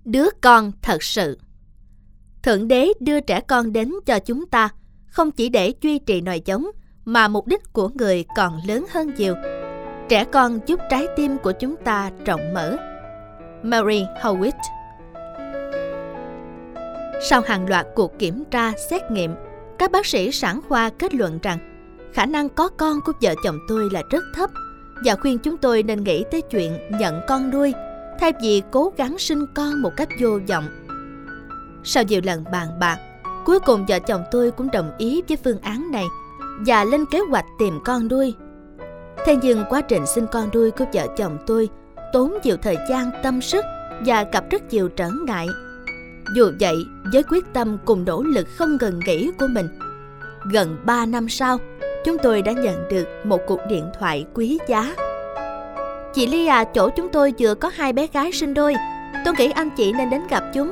Đứa con thật sự. Thượng Đế đưa trẻ con đến cho chúng ta không chỉ để duy trì nòi giống, mà mục đích của người còn lớn hơn nhiều. Trẻ con giúp trái tim của chúng ta rộng mở. Mary Howitt. Sau hàng loạt cuộc kiểm tra, xét nghiệm, các bác sĩ sản khoa kết luận rằng khả năng có con của vợ chồng tôi là rất thấp và khuyên chúng tôi nên nghĩ tới chuyện nhận con nuôi thay vì cố gắng sinh con một cách vô vọng. Sau nhiều lần bàn bạc, cuối cùng vợ chồng tôi cũng đồng ý với phương án này và lên kế hoạch tìm con nuôi. Thế nhưng quá trình sinh con nuôi của vợ chồng tôi tốn nhiều thời gian, tâm sức và gặp rất nhiều trở ngại. Dù vậy, với quyết tâm cùng nỗ lực không ngừng nghỉ của mình, gần 3 năm sau, chúng tôi đã nhận được một cuộc điện thoại quý giá. Chị Ly à, chỗ chúng tôi vừa có 2 bé gái sinh đôi. Tôi nghĩ anh chị nên đến gặp chúng.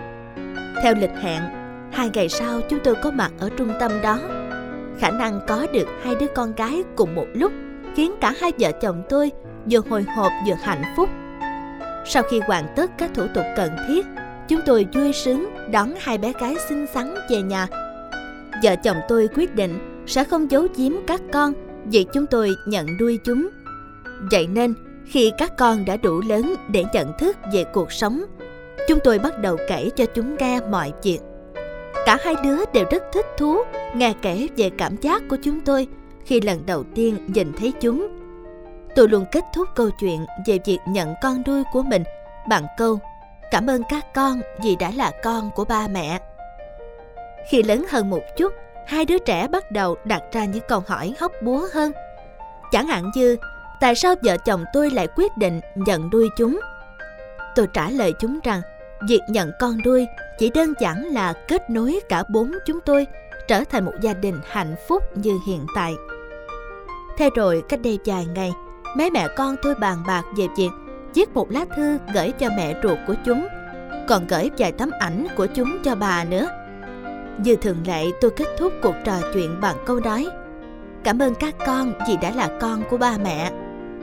Theo lịch hẹn, 2 ngày sau chúng tôi có mặt ở trung tâm đó. Khả năng có được 2 đứa con gái cùng một lúc khiến cả hai vợ chồng tôi vừa hồi hộp vừa hạnh phúc. Sau khi hoàn tất các thủ tục cần thiết, chúng tôi vui sướng đón 2 bé gái xinh xắn về nhà. Vợ chồng tôi quyết định sẽ không giấu giếm các con vì chúng tôi nhận nuôi chúng. Vậy nên, khi các con đã đủ lớn để nhận thức về cuộc sống, chúng tôi bắt đầu kể cho chúng nghe mọi việc. Cả 2 đứa đều rất thích thú nghe kể về cảm giác của chúng tôi khi lần đầu tiên nhìn thấy chúng. Tôi luôn kết thúc câu chuyện về việc nhận con nuôi của mình bằng câu cảm ơn các con vì đã là con của ba mẹ. Khi lớn hơn một chút, 2 đứa trẻ bắt đầu đặt ra những câu hỏi hóc búa hơn. Chẳng hạn như, tại sao vợ chồng tôi lại quyết định nhận nuôi chúng? Tôi trả lời chúng rằng, việc nhận con nuôi chỉ đơn giản là kết nối cả 4 chúng tôi trở thành một gia đình hạnh phúc như hiện tại. Thế rồi, cách đây vài ngày, mấy mẹ con tôi bàn bạc về việc viết một lá thư gửi cho mẹ ruột của chúng, còn gửi vài tấm ảnh của chúng cho bà nữa. Như thường lệ, tôi kết thúc cuộc trò chuyện bằng câu nói cảm ơn các con vì đã là con của ba mẹ.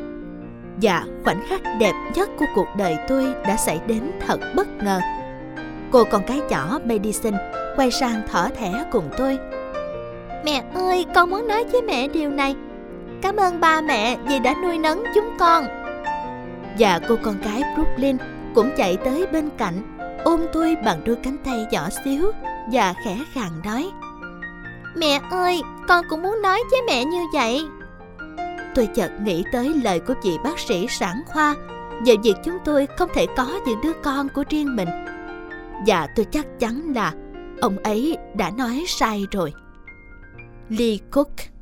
Và khoảnh khắc đẹp nhất của cuộc đời tôi đã xảy đến thật bất ngờ. Cô con gái nhỏ Madison quay sang thỏ thẻ cùng tôi. Mẹ ơi, con muốn nói với mẹ điều này. Cảm ơn ba mẹ vì đã nuôi nấng chúng con. Và cô con gái Brooklyn cũng chạy tới bên cạnh, ôm tôi bằng đôi cánh tay nhỏ xíu và khẽ khàng nói mẹ ơi, con cũng muốn nói với mẹ như vậy. Tôi chợt nghĩ tới lời của vị bác sĩ sản khoa về việc chúng tôi không thể có những đứa con của riêng mình. Và tôi chắc chắn là ông ấy đã nói sai rồi. Lee Cook.